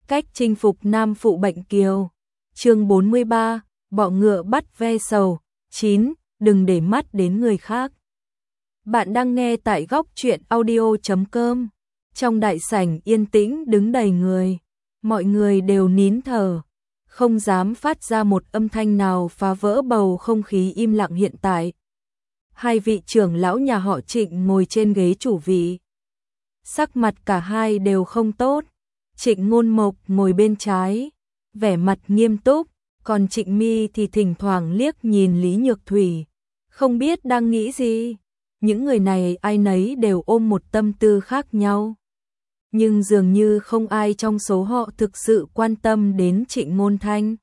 cách chinh phục nam phụ bệnh kiều. Chương 43, bọ ngựa bắt ve sầu. 9. Đừng để mắt đến người khác. Bạn đang nghe tại góc truyện audio.com. Trong đại sảnh yên tĩnh đứng đầy người, mọi người đều nín thở, không dám phát ra một âm thanh nào phá vỡ bầu không khí im lặng hiện tại. Hai vị trưởng lão nhà họ Trịnh ngồi trên ghế chủ vị. Sắc mặt cả hai đều không tốt. Trịnh Ngôn Mộc ngồi bên trái, vẻ mặt nghiêm túc, còn Trịnh Mi thì thỉnh thoảng liếc nhìn Lý Nhược Thủy, không biết đang nghĩ gì. Những người này ai nấy đều ôm một tâm tư khác nhau. Nhưng dường như không ai trong số họ thực sự quan tâm đến Trịnh Ngôn Thanh.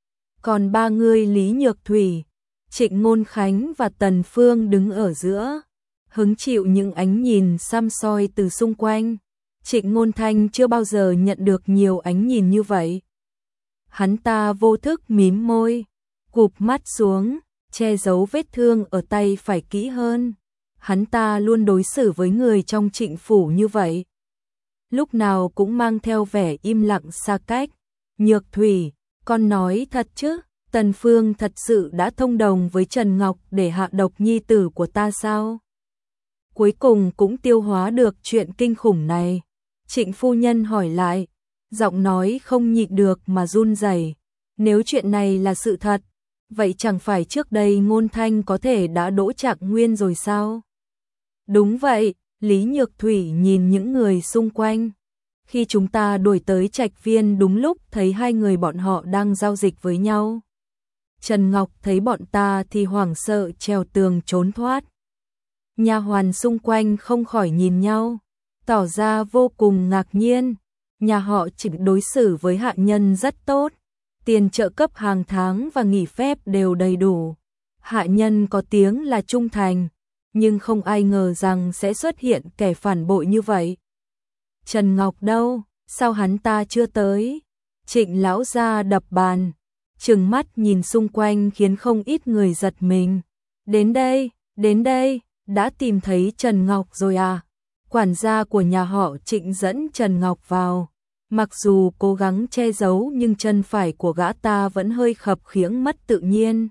Còn ba người Lý Nhược Thủy, Trịnh Ngôn Khánh và Tần Phương đứng ở giữa, hứng chịu những ánh nhìn săm soi từ xung quanh. Trịnh Ngôn Thanh chưa bao giờ nhận được nhiều ánh nhìn như vậy. Hắn ta vô thức mím môi, cụp mắt xuống, che giấu vết thương ở tay phải kỹ hơn. Hắn ta luôn đối xử với người trong Trịnh phủ như vậy, lúc nào cũng mang theo vẻ im lặng xa cách. Nhược Thủy, con nói thật chứ, Tần Phương thật sự đã thông đồng với Trần Ngọc để hạ độc nhi tử của ta sao? Cuối cùng cũng tiêu hóa được chuyện kinh khủng này. Trịnh phu nhân hỏi lại, giọng nói không nhịn được mà run rẩy. Nếu chuyện này là sự thật, vậy chẳng phải trước đây Ngôn Thanh có thể đã đỗ Trạng Nguyên rồi sao? Đúng vậy, Lý Nhược Thủy nhìn những người xung quanh. Khi chúng ta đuổi tới Trạch Viên đúng lúc thấy hai người bọn họ đang giao dịch với nhau. Trần Ngọc thấy bọn ta thì hoảng sợ trèo tường trốn thoát. Nha hoàn xung quanh không khỏi nhìn nhau, tỏ ra vô cùng ngạc nhiên. Nhà họ Trịnh đối xử với hạ nhân rất tốt, tiền trợ cấp hàng tháng và nghỉ phép đều đầy đủ. Hạ nhân có tiếng là trung thành, nhưng không ai ngờ rằng sẽ xuất hiện kẻ phản bội như vậy. Trần Ngọc đâu, sao hắn ta chưa tới? Trịnh lão gia đập bàn, trừng mắt nhìn xung quanh khiến không ít người giật mình. Đến đây, đã tìm thấy Trần Ngọc rồi à? Quản gia của nhà họ Trịnh dẫn Trần Ngọc vào. Mặc dù cố gắng che giấu nhưng chân phải của gã ta vẫn hơi khập khiễng mất tự nhiên.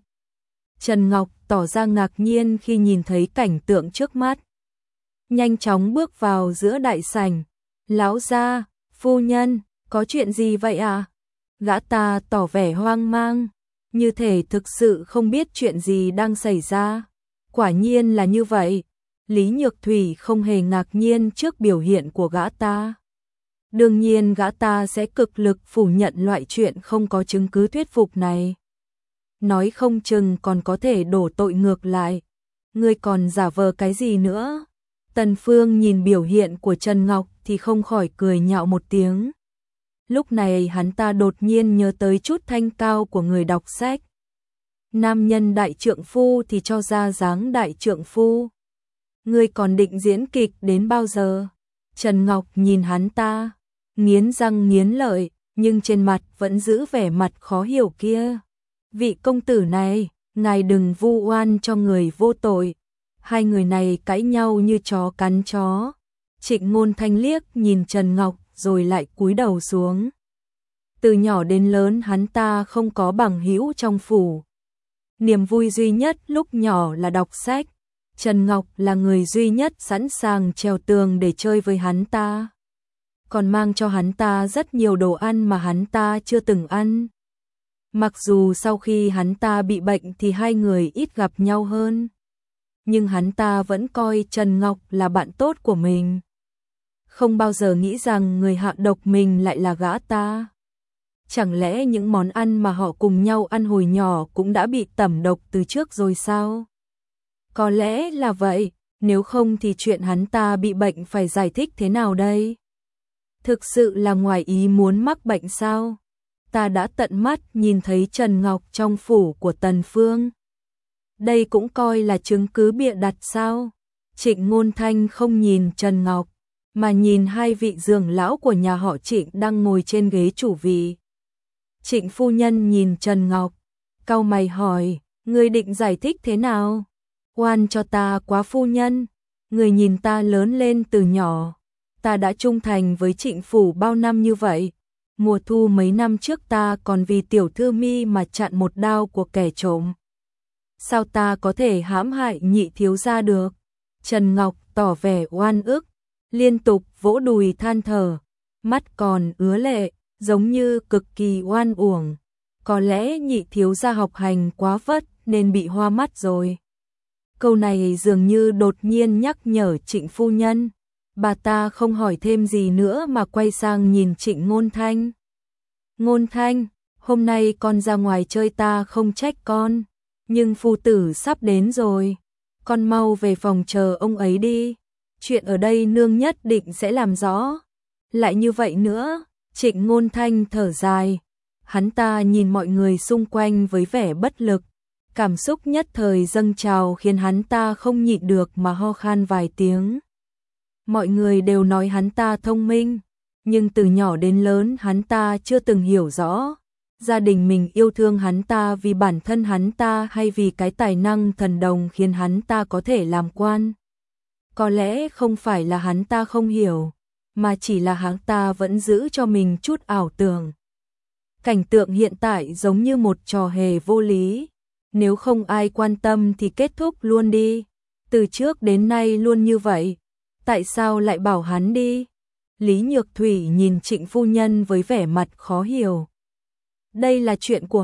Trần Ngọc tỏ ra ngạc nhiên khi nhìn thấy cảnh tượng trước mắt. Nhanh chóng bước vào giữa đại sảnh. Lão gia, phu nhân, có chuyện gì vậy à? Gã ta tỏ vẻ hoang mang, như thể thực sự không biết chuyện gì đang xảy ra. Quả nhiên là như vậy. Lý Nhược Thủy không hề ngạc nhiên trước biểu hiện của gã ta. Đương nhiên gã ta sẽ cực lực phủ nhận loại chuyện không có chứng cứ thuyết phục này. Nói không chừng còn có thể đổ tội ngược lại. Ngươi còn giả vờ cái gì nữa? Tần Phương nhìn biểu hiện của Trần Ngọc thì không khỏi cười nhạo một tiếng. Lúc này hắn ta đột nhiên nhớ tới chút thanh cao của người đọc sách. Nam nhân đại trượng phu thì cho ra dáng đại trượng phu. Ngươi còn định diễn kịch đến bao giờ? Trần Ngọc nhìn hắn ta, nghiến răng nghiến lợi, nhưng trên mặt vẫn giữ vẻ mặt khó hiểu kia. Vị công tử này, ngài đừng vu oan cho người vô tội. Hai người này cãi nhau như chó cắn chó. Trịnh Ngôn Thanh liếc nhìn Trần Ngọc rồi lại cúi đầu xuống. Từ nhỏ đến lớn hắn ta không có bằng hữu trong phủ. Niềm vui duy nhất lúc nhỏ là đọc sách. Trần Ngọc là người duy nhất sẵn sàng trèo tường để chơi với hắn ta. Còn mang cho hắn ta rất nhiều đồ ăn mà hắn ta chưa từng ăn. Mặc dù sau khi hắn ta bị bệnh thì hai người ít gặp nhau hơn, nhưng hắn ta vẫn coi Trần Ngọc là bạn tốt của mình. Không bao giờ nghĩ rằng người hạ độc mình lại là gã ta. Chẳng lẽ những món ăn mà họ cùng nhau ăn hồi nhỏ cũng đã bị tẩm độc từ trước rồi sao? Có lẽ là vậy, nếu không thì chuyện hắn ta bị bệnh phải giải thích thế nào đây? Thực sự là ngoài ý muốn mắc bệnh sao? Ta đã tận mắt nhìn thấy Trần Ngọc trong phủ của Tần Phương. Đây cũng coi là chứng cứ bịa đặt sao? Trịnh Ngôn Thanh không nhìn Trần Ngọc, mà nhìn hai vị trưởng lão của nhà họ Trịnh đang ngồi trên ghế chủ vị. Trịnh phu nhân nhìn Trần Ngọc, cau mày hỏi, ngươi định giải thích thế nào? Oan cho ta quá phu nhân, người nhìn ta lớn lên từ nhỏ, ta đã trung thành với Trịnh phủ bao năm như vậy, Mùa thu mấy năm trước ta còn vì tiểu thư mi mà chặn một đao của kẻ trộm. Sao ta có thể hãm hại nhị thiếu gia được? Trần Ngọc tỏ vẻ oan ức, liên tục vỗ đùi than thở, mắt còn ứa lệ, giống như cực kỳ oan uổng. Có lẽ nhị thiếu gia học hành quá vất nên bị hoa mắt rồi. Câu này dường như đột nhiên nhắc nhở Trịnh phu nhân. Bà ta không hỏi thêm gì nữa mà quay sang nhìn Trịnh Ngôn Thanh. Ngôn Thanh, hôm nay con ra ngoài chơi ta không trách con, nhưng phu tử sắp đến rồi. Con mau về phòng chờ ông ấy đi. Chuyện ở đây nương nhất định sẽ làm rõ. Lại như vậy nữa, Trịnh Ngôn Thanh thở dài. Hắn ta nhìn mọi người xung quanh với vẻ bất lực. Cảm xúc nhất thời dâng trào khiến hắn ta không nhịn được mà ho khan vài tiếng. Mọi người đều nói hắn ta thông minh, nhưng từ nhỏ đến lớn hắn ta chưa từng hiểu rõ. Gia đình mình yêu thương hắn ta vì bản thân hắn ta hay vì cái tài năng thần đồng khiến hắn ta có thể làm quan. Có lẽ không phải là hắn ta không hiểu, mà chỉ là hắn ta vẫn giữ cho mình chút ảo tưởng. Cảnh tượng hiện tại giống như một trò hề vô lý. Nếu không ai quan tâm thì kết thúc luôn đi. Từ trước đến nay luôn như vậy. Tại sao lại bảo hắn đi? Lý Nhược Thủy nhìn Trịnh phu nhân với vẻ mặt khó hiểu. Đây là chuyện của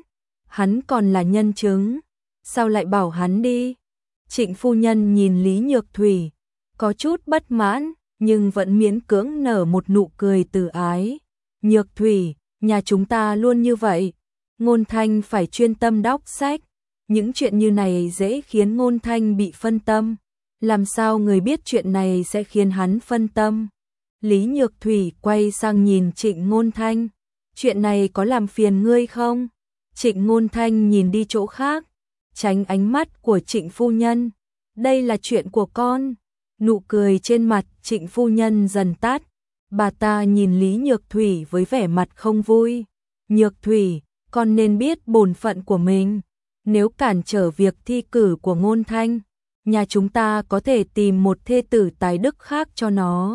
hắn còn là nhân chứng. Sao lại bảo hắn đi? Trịnh phu nhân nhìn Lý Nhược Thủy, có chút bất mãn, nhưng vẫn miễn cưỡng nở một nụ cười từ ái. Nhược Thủy, nhà chúng ta luôn như vậy. Ngôn Thanh phải chuyên tâm đọc sách. Những chuyện như này dễ khiến Ngôn Thanh bị phân tâm. Làm sao người biết chuyện này sẽ khiến hắn phân tâm? Lý Nhược Thủy quay sang nhìn Trịnh Ngôn Thanh. Chuyện này có làm phiền ngươi không? Trịnh Ngôn Thanh nhìn đi chỗ khác, tránh ánh mắt của Trịnh phu nhân. Đây là chuyện của con. Nụ cười trên mặt Trịnh phu nhân dần tắt. Bà ta nhìn Lý Nhược Thủy với vẻ mặt không vui. Nhược Thủy, con nên biết bổn phận của mình. Nếu cản trở việc thi cử của Ngôn Thanh, nhà chúng ta có thể tìm một thê tử tài đức khác cho nó.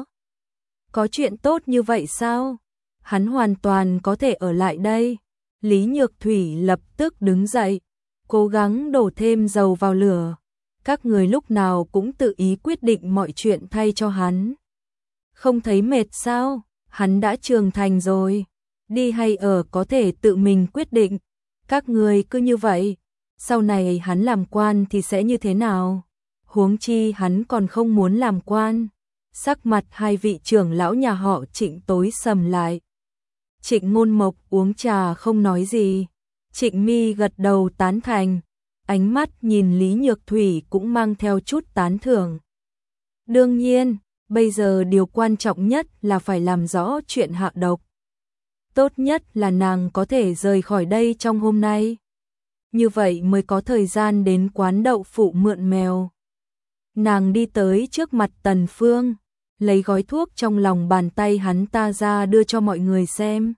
Có chuyện tốt như vậy sao? Hắn hoàn toàn có thể ở lại đây. Lý Nhược Thủy lập tức đứng dậy, cố gắng đổ thêm dầu vào lửa. Các người lúc nào cũng tự ý quyết định mọi chuyện thay cho hắn. Không thấy mệt sao? Hắn đã trưởng thành rồi. Đi hay ở có thể tự mình quyết định. Các người cứ như vậy, sau này hắn làm quan thì sẽ như thế nào? Huống chi hắn còn không muốn làm quan. Sắc mặt hai vị trưởng lão nhà họ Trịnh tối sầm lại. Trịnh Ngôn Mộc uống trà không nói gì. Trịnh Mi gật đầu tán thành. Ánh mắt nhìn Lý Nhược Thủy cũng mang theo chút tán thưởng. Đương nhiên, bây giờ điều quan trọng nhất là phải làm rõ chuyện hạ độc. Tốt nhất là nàng có thể rời khỏi đây trong hôm nay. Như vậy mới có thời gian đến quán đậu phụ mượn mèo. Nàng đi tới trước mặt Tần Phương, lấy gói thuốc trong lòng bàn tay hắn ta ra đưa cho mọi người xem.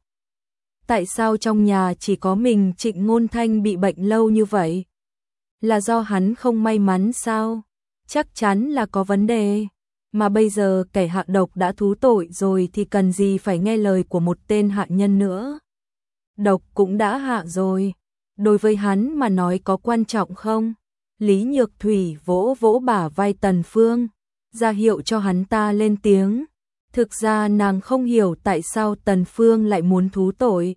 Tại sao trong nhà chỉ có mình Trịnh Ngôn Thanh bị bệnh lâu như vậy? Là do hắn không may mắn sao? Chắc chắn là có vấn đề. Mà bây giờ kẻ hạ độc đã thú tội rồi thì cần gì phải nghe lời của một tên hạ nhân nữa. Độc cũng đã hạ rồi. Đối với hắn mà nói có quan trọng không? Lý Nhược Thủy vỗ vỗ bả vai Tần Phương, ra hiệu cho hắn ta lên tiếng. Thực ra nàng không hiểu tại sao Tần Phương lại muốn thú tội.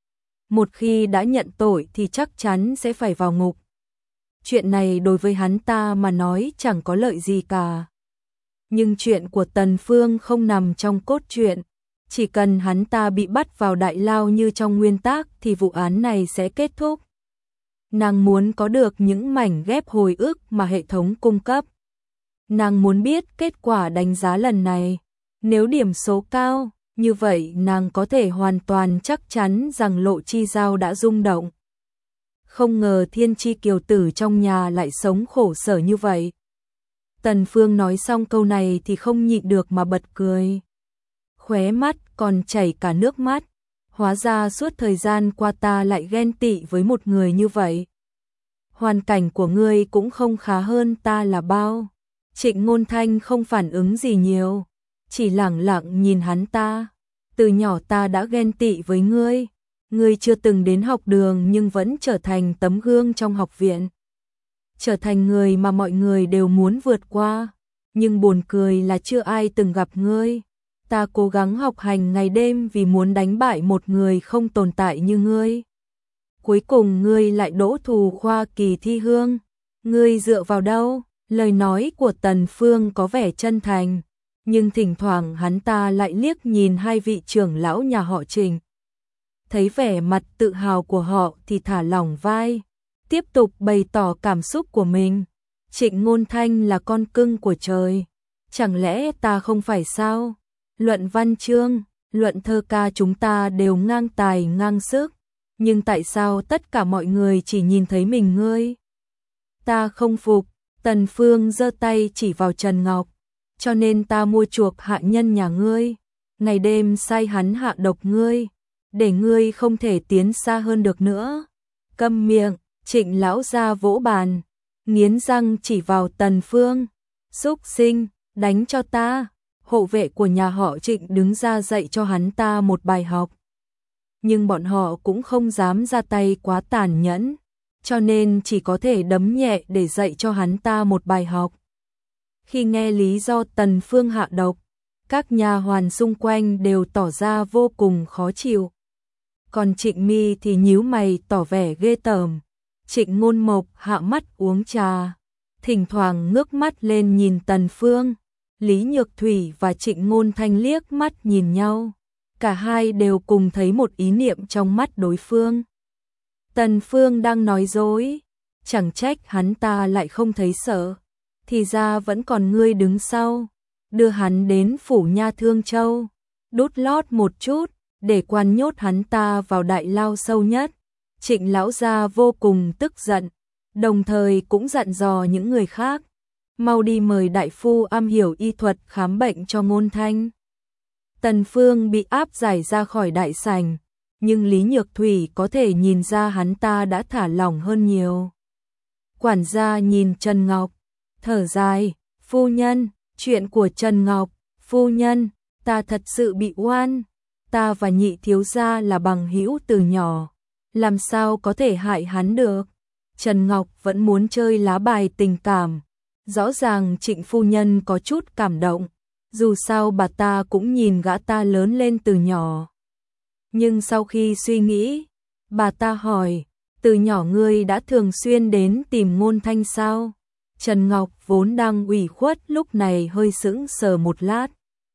Một khi đã nhận tội thì chắc chắn sẽ phải vào ngục. Chuyện này đối với hắn ta mà nói chẳng có lợi gì cả. Nhưng chuyện của Tần Phương không nằm trong cốt truyện. Chỉ cần hắn ta bị bắt vào đại lao như trong nguyên tác thì vụ án này sẽ kết thúc. Nàng muốn có được những mảnh ghép hồi ức mà hệ thống cung cấp. Nàng muốn biết kết quả đánh giá lần này. Nếu điểm số cao, như vậy nàng có thể hoàn toàn chắc chắn rằng Lộ Chi Giao đã rung động. Không ngờ Thiên Chi kiều tử trong nhà lại sống khổ sở như vậy. Tần Phương nói xong câu này thì không nhịn được mà bật cười. Khóe mắt còn chảy cả nước mắt. Hóa ra suốt thời gian qua ta lại ghen tị với một người như vậy. Hoàn cảnh của ngươi cũng không khá hơn ta là bao. Trịnh Ngôn Thanh không phản ứng gì nhiều, chỉ lẳng lặng nhìn hắn ta. từ nhỏ ta đã ghen tị với ngươi. Ngươi chưa từng đến học đường nhưng vẫn trở thành tấm gương trong học viện. Trở thành người mà mọi người đều muốn vượt qua. Nhưng buồn cười là chưa ai từng gặp ngươi. Ta cố gắng học hành ngày đêm vì muốn đánh bại một người không tồn tại như ngươi. Cuối cùng ngươi lại đỗ thủ khoa kỳ thi hương. Ngươi dựa vào đâu? Lời nói của Tần Phương có vẻ chân thành, nhưng thỉnh thoảng hắn ta lại liếc nhìn hai vị trưởng lão nhà họ Trịnh. Thấy vẻ mặt tự hào của họ thì thả lỏng vai, tiếp tục bày tỏ cảm xúc của mình. Trịnh Ngôn Thanh là con cưng của trời, chẳng lẽ ta không phải sao? Luận văn chương, luận thơ ca chúng ta đều ngang tài ngang sức, nhưng tại sao tất cả mọi người chỉ nhìn thấy mình ngươi? Ta không phục. Tần Phương giơ tay chỉ vào Trần Ngọc, cho nên ta mua chuộc hạ nhân nhà ngươi, ngày đêm sai hắn hạ độc ngươi, để ngươi không thể tiến xa hơn được nữa. Câm miệng, Trịnh lão gia vỗ bàn, nghiến răng chỉ vào Tần Phương, xúc sinh, đánh cho ta. Hộ vệ của nhà họ Trịnh đứng ra dạy cho hắn ta một bài học. Nhưng bọn họ cũng không dám ra tay quá tàn nhẫn, cho nên chỉ có thể đấm nhẹ để dạy cho hắn ta một bài học. Khi nghe lý do Tần Phương hạ độc, các nha hoàn xung quanh đều tỏ ra vô cùng khó chịu. Còn Trịnh Mi thì nhíu mày tỏ vẻ ghê tởm. Trịnh Ngôn Mộc hạ mắt uống trà, thỉnh thoảng ngước mắt lên nhìn Tần Phương. Lý Nhược Thủy và Trịnh Ngôn Thanh liếc mắt nhìn nhau, cả hai đều cùng thấy một ý niệm trong mắt đối phương. Tần Phương đang nói dối, chẳng trách hắn ta lại không thấy sợ, thì ra vẫn còn ngươi đứng sau, đưa hắn đến phủ nha Thương Châu, đút lót một chút, để quan nhốt hắn ta vào đại lao sâu nhất. Trịnh lão gia vô cùng tức giận, đồng thời cũng dặn dò những người khác, mau đi mời đại phu am hiểu y thuật khám bệnh cho Ngôn Thanh. Tần Phương bị áp giải ra khỏi đại sảnh, nhưng Lý Nhược Thủy có thể nhìn ra hắn ta đã thả lỏng hơn nhiều. Quản gia nhìn Trần Ngọc, thở dài, phu nhân, chuyện của Trần Ngọc, phu nhân, ta thật sự bị oan, ta và Nhị thiếu gia là bằng hữu từ nhỏ, làm sao có thể hại hắn được. Trần Ngọc vẫn muốn chơi lá bài tình cảm, rõ ràng Trịnh phu nhân có chút cảm động, dù sao bà ta cũng nhìn gã ta lớn lên từ nhỏ. Nhưng sau khi suy nghĩ, bà ta hỏi, từ nhỏ ngươi đã thường xuyên đến tìm Ngôn Thanh sao? Trần Ngọc vốn đang ủy khuất lúc này hơi sững sờ một lát.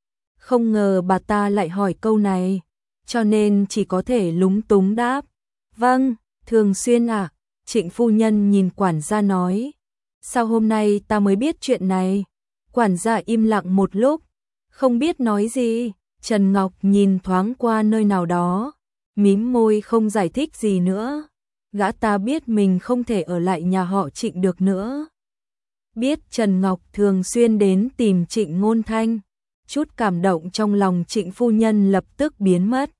Không ngờ bà ta lại hỏi câu này, cho nên chỉ có thể lúng túng đáp. Vâng, thường xuyên ạ. Trịnh phu nhân nhìn quản gia nói. Sao hôm nay ta mới biết chuyện này? Quản gia im lặng một lúc, không biết nói gì. Trần Ngọc nhìn thoáng qua nơi nào đó, mím môi không giải thích gì nữa. Gã ta biết mình không thể ở lại nhà họ Trịnh được nữa. Biết Trần Ngọc thường xuyên đến tìm Trịnh Ngôn Thanh, chút cảm động trong lòng Trịnh phu nhân lập tức biến mất.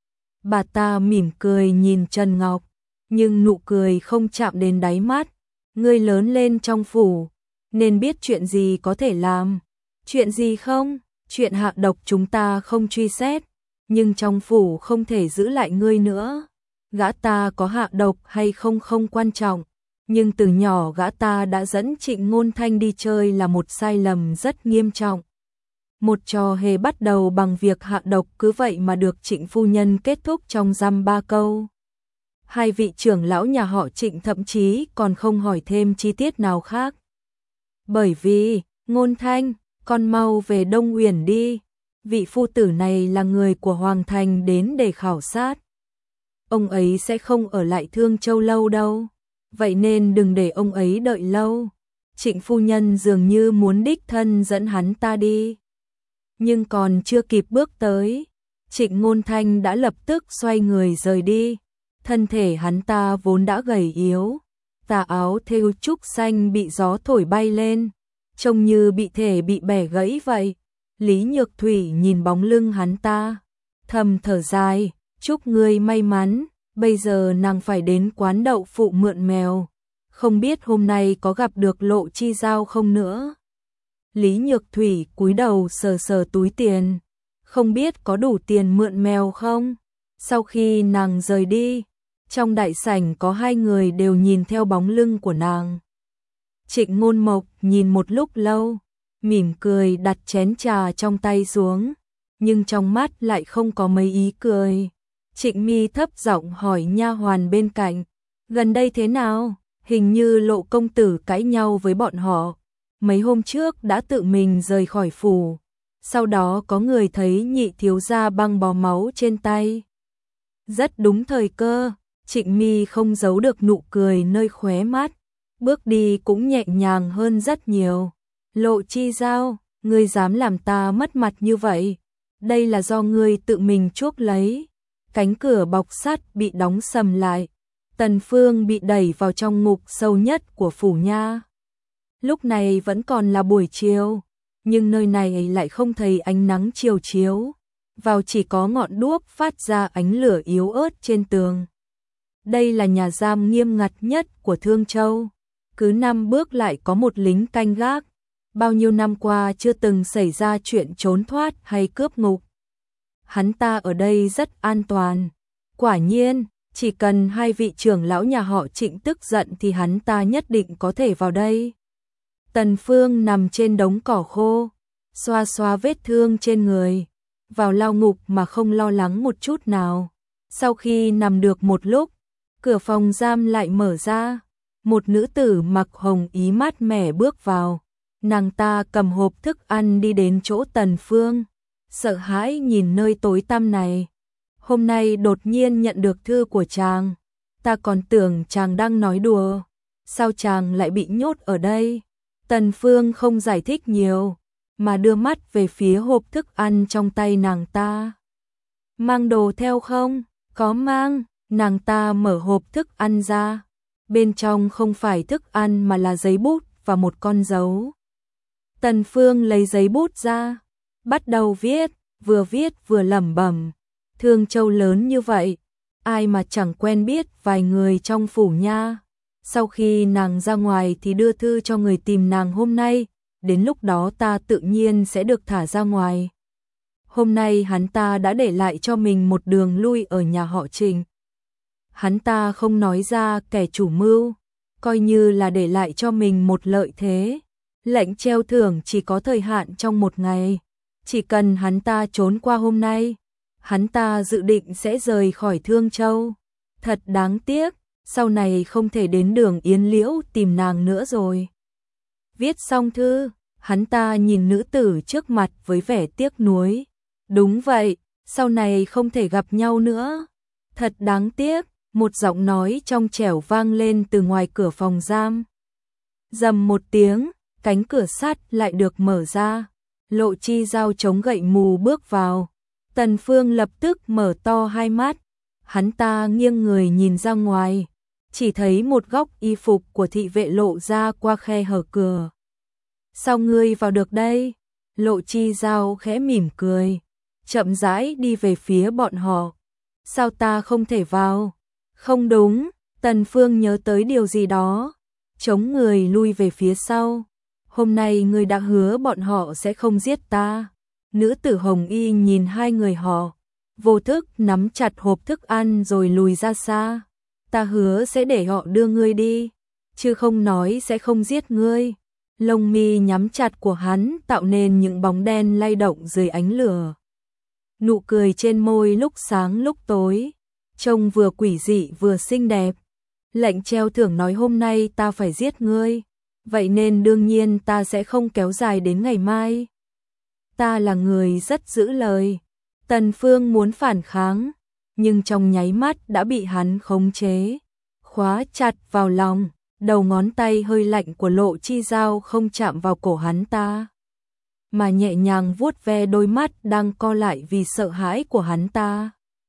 Bà ta mỉm cười nhìn Trần Ngọc, nhưng nụ cười không chạm đến đáy mắt. Ngươi lớn lên trong phủ, nên biết chuyện gì có thể làm, chuyện gì không. Chuyện hạ độc chúng ta không truy xét, nhưng trong phủ không thể giữ lại ngươi nữa. Gã ta có hạ độc hay không không quan trọng, nhưng từ nhỏ gã ta đã dẫn Trịnh Ngôn Thanh đi chơi là một sai lầm rất nghiêm trọng. Một trò hề bắt đầu bằng việc hạ độc cứ vậy mà được Trịnh phu nhân kết thúc trong dăm 3 câu. Hai vị trưởng lão nhà họ Trịnh thậm chí còn không hỏi thêm chi tiết nào khác. Bởi vì, Ngôn Thanh, con mau về Đông Uyển đi, vị phu tử này là người của Hoàng Thành đến để khảo sát. Ông ấy sẽ không ở lại Thương Châu lâu đâu, vậy nên đừng để ông ấy đợi lâu. Trịnh phu nhân dường như muốn đích thân dẫn hắn ta đi. Nhưng còn chưa kịp bước tới, Trịnh Ngôn Thanh đã lập tức xoay người rời đi. Thân thể hắn ta vốn đã gầy yếu, tà áo thêu trúc xanh bị gió thổi bay lên, trông như bị bẻ gãy vậy. Lý Nhược Thủy nhìn bóng lưng hắn ta, thầm thở dài, chúc ngươi may mắn, bây giờ nàng phải đến quán đậu phụ mượn mèo, không biết hôm nay có gặp được Lộ Chi Giao không nữa. Lý Nhược Thủy cúi đầu sờ sờ túi tiền, không biết có đủ tiền mượn mèo không? Sau khi nàng rời đi, trong đại sảnh có hai người đều nhìn theo bóng lưng của nàng. Trịnh Ngôn Mộc nhìn một lúc lâu, mỉm cười đặt chén trà trong tay xuống, nhưng trong mắt lại không có mấy ý cười. Trịnh Mi thấp giọng hỏi nha hoàn bên cạnh, gần đây thế nào? Hình như Lộ công tử cãi nhau với bọn họ, mấy hôm trước đã tự mình rời khỏi phủ, sau đó có người thấy nhị thiếu gia băng bó máu trên tay. Rất đúng thời cơ, Trịnh Mi không giấu được nụ cười nơi khóe mắt, bước đi cũng nhẹ nhàng hơn rất nhiều. Lộ Chi Giao, ngươi dám làm ta mất mặt như vậy, đây là do ngươi tự mình chuốc lấy. Cánh cửa bọc sắt bị đóng sầm lại, Tần Phương bị đẩy vào trong ngục sâu nhất của phủ nha. Lúc này vẫn còn là buổi chiều, nhưng nơi này lại không thấy ánh nắng chiều chiếu, vào chỉ có ngọn đuốc phát ra ánh lửa yếu ớt trên tường. Đây là nhà giam nghiêm ngặt nhất của Thương Châu, cứ 5 bước lại có một lính canh gác, bao nhiêu năm qua chưa từng xảy ra chuyện trốn thoát hay cướp ngục. Hắn ta ở đây rất an toàn. Quả nhiên, chỉ cần hai vị trưởng lão nhà họ Trịnh tức giận thì hắn ta nhất định có thể vào đây. Tần Phương nằm trên đống cỏ khô, xoa xoa vết thương trên người, vào lao ngục mà không lo lắng một chút nào. Sau khi nằm được một lúc, cửa phòng giam lại mở ra, một nữ tử mặc hồng ý mát mẻ bước vào. Nàng ta cầm hộp thức ăn đi đến chỗ Tần Phương, sợ hãi nhìn nơi tối tăm này. Hôm nay đột nhiên nhận được thư của chàng, ta còn tưởng chàng đang nói đùa, sao chàng lại bị nhốt ở đây? Tần Phương không giải thích nhiều, mà đưa mắt về phía hộp thức ăn trong tay nàng ta. Mang đồ theo không? Có mang. Nàng ta mở hộp thức ăn ra, bên trong không phải thức ăn mà là giấy bút và một con dấu. Tần Phương lấy giấy bút ra, bắt đầu viết vừa lẩm bẩm. Thương Châu lớn như vậy, ai mà chẳng quen biết vài người trong phủ nha. Sau khi nàng ra ngoài thì đưa thư cho người tìm nàng hôm nay, đến lúc đó ta tự nhiên sẽ được thả ra ngoài. Hôm nay hắn ta đã để lại cho mình một đường lui ở nhà họ Trịnh. Hắn ta không nói ra kẻ chủ mưu, coi như là để lại cho mình một lợi thế. Lệnh treo thưởng chỉ có thời hạn trong 1 ngày, chỉ cần hắn ta trốn qua hôm nay, hắn ta dự định sẽ rời khỏi Thương Châu. Thật đáng tiếc, sau này không thể đến đường Yến Liễu tìm nàng nữa rồi. Viết xong thư, hắn ta nhìn nữ tử trước mặt với vẻ tiếc nuối. Đúng vậy, sau này không thể gặp nhau nữa. Thật đáng tiếc, một giọng nói trong trẻo vang lên từ ngoài cửa phòng giam. Rầm một tiếng, cánh cửa sắt lại được mở ra. Lộ Chi Giao chống gậy mù bước vào. Tần Phương lập tức mở to hai mắt. Hắn ta nghiêng người nhìn ra ngoài, chỉ thấy một góc y phục của thị vệ lộ ra qua khe hở cửa. Sao ngươi vào được đây? Lộ Chi Giao khẽ mỉm cười, chậm rãi đi về phía bọn họ. Sao ta không thể vào? Không đúng, Tần Phương nhớ tới điều gì đó, chống người lui về phía sau. Hôm nay ngươi đã hứa bọn họ sẽ không giết ta. Nữ tử Hồng Y nhìn hai người họ, vô thức nắm chặt hộp thức ăn rồi lùi ra xa. Ta hứa sẽ để họ đưa ngươi đi, chứ không nói sẽ không giết ngươi. Lông mi nhắm chặt của hắn tạo nên những bóng đen lay động dưới ánh lửa. Nụ cười trên môi lúc sáng lúc tối, trông vừa quỷ dị vừa xinh đẹp. Lệnh treo thưởng nói hôm nay ta phải giết ngươi, vậy nên đương nhiên ta sẽ không kéo dài đến ngày mai. Ta là người rất giữ lời. Tần Phương muốn phản kháng, nhưng trong nháy mắt đã bị hắn khống chế, khóa chặt vào lòng. Đầu ngón tay hơi lạnh của Lộ Chi Giao không chạm vào cổ hắn ta, mà nhẹ nhàng vuốt ve đôi mắt đang co lại vì sợ hãi của hắn ta.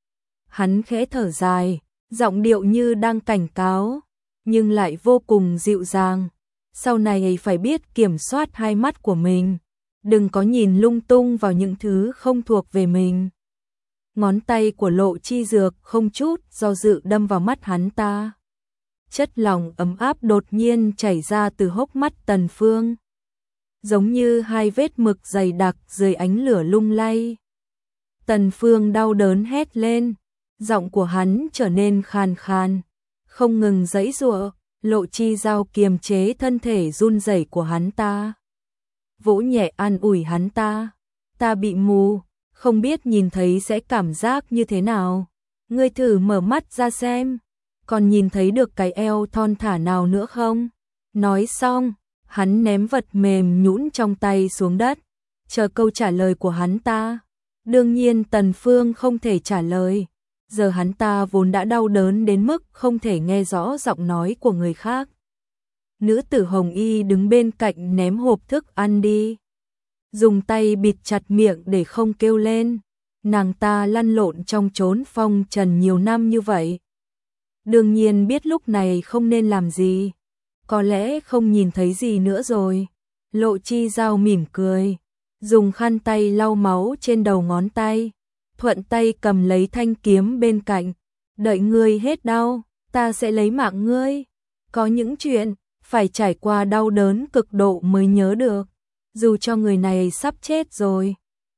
Hắn khẽ thở dài, giọng điệu như đang cảnh cáo, nhưng lại vô cùng dịu dàng. Sau này phải biết kiểm soát hai mắt của mình, đừng có nhìn lung tung vào những thứ không thuộc về mình. Ngón tay của Lộ Chi Dược không chút do dự đâm vào mắt hắn ta. Chất lỏng ấm áp đột nhiên chảy ra từ hốc mắt Tần Phương, giống như hai vết mực dày đặc dưới ánh lửa lung lay. Tần Phương đau đớn hét lên, giọng của hắn trở nên khàn khàn, không ngừng giãy giụa. Lộ Chi Dao kiềm chế thân thể run rẩy của hắn ta, vỗ nhẹ an ủi hắn ta. Ta bị mù, không biết nhìn thấy sẽ cảm giác như thế nào. Ngươi thử mở mắt ra xem, còn nhìn thấy được cái eo thon thả nào nữa không? Nói xong, hắn ném vật mềm nhũn trong tay xuống đất, chờ câu trả lời của hắn ta. Đương nhiên Tần Phương không thể trả lời. Giờ hắn ta vốn đã đau đớn đến mức không thể nghe rõ giọng nói của người khác. Nữ tử Hồng Y đứng bên cạnh ném hộp thức ăn đi, dùng tay bịt chặt miệng để không kêu lên. Nàng ta lăn lộn trong chốn phong trần nhiều năm như vậy, đương nhiên biết lúc này không nên làm gì. Có lẽ không nhìn thấy gì nữa rồi. Lộ Chi Dao mỉm cười, dùng khăn tay lau máu trên đầu ngón tay, thuận tay cầm lấy thanh kiếm bên cạnh. Đợi ngươi hết đau, ta sẽ lấy mạng ngươi. Có những chuyện phải trải qua đau đớn cực độ mới nhớ được, dù cho người này sắp chết rồi.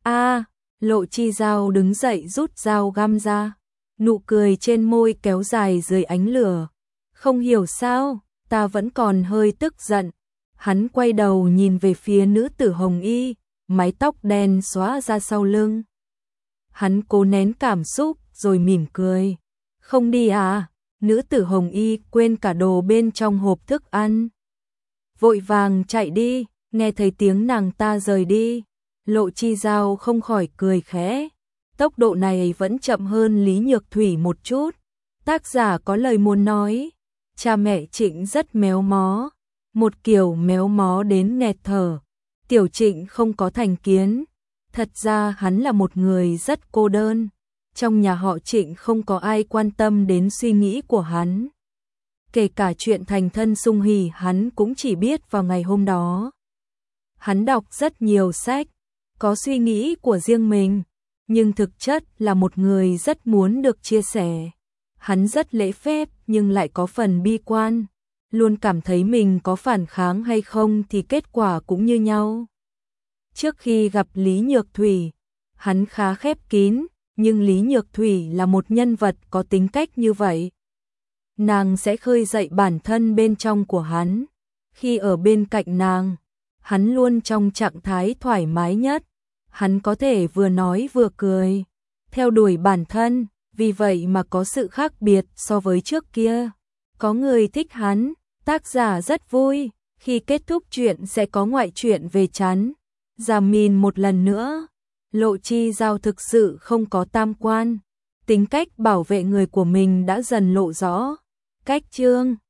Lộ Chi Dao đứng dậy rút dao găm ra, nụ cười trên môi kéo dài dưới ánh lửa. Không hiểu sao, ta vẫn còn hơi tức giận. Hắn quay đầu nhìn về phía nữ tử Hồng Y, mái tóc đen xóa ra sau lưng. Hắn cố nén cảm xúc rồi mỉm cười. Không đi à? Nữ tử Hồng Y quên cả đồ bên trong hộp thức ăn, vội vàng chạy đi. Nghe thấy tiếng nàng ta rời đi, Lộ Chi Dao không khỏi cười khẽ. Tốc độ này vẫn chậm hơn Lý Nhược Thủy một chút. Tác giả có lời muốn nói, cha mẹ Trịnh rất méo mó, một kiểu méo mó đến nghẹt thở. Tiểu Trịnh không có thành kiến, thật ra hắn là một người rất cô đơn. Trong nhà họ Trịnh không có ai quan tâm đến suy nghĩ của hắn. Kể cả chuyện thành thân Sung Hỉ hắn cũng chỉ biết vào ngày hôm đó. Hắn đọc rất nhiều sách, có suy nghĩ của riêng mình, nhưng thực chất là một người rất muốn được chia sẻ. Hắn rất lễ phép nhưng lại có phần bi quan, luôn cảm thấy mình có phản kháng hay không thì kết quả cũng như nhau. Trước khi gặp Lý Nhược Thủy, hắn khá khép kín, nhưng Lý Nhược Thủy là một nhân vật có tính cách như vậy. Nàng sẽ khơi dậy bản thân bên trong của hắn. Khi ở bên cạnh nàng, hắn luôn trong trạng thái thoải mái nhất. Hắn có thể vừa nói vừa cười, theo đuổi bản thân, vì vậy mà có sự khác biệt so với trước kia. Có người thích hắn, tác giả rất vui. Khi kết thúc chuyện sẽ có ngoại truyện về Trấn Gia Min một lần nữa. Lộ Chi Dao thực sự không có tam quan, tính cách bảo vệ người của mình đã dần lộ rõ. Cách chương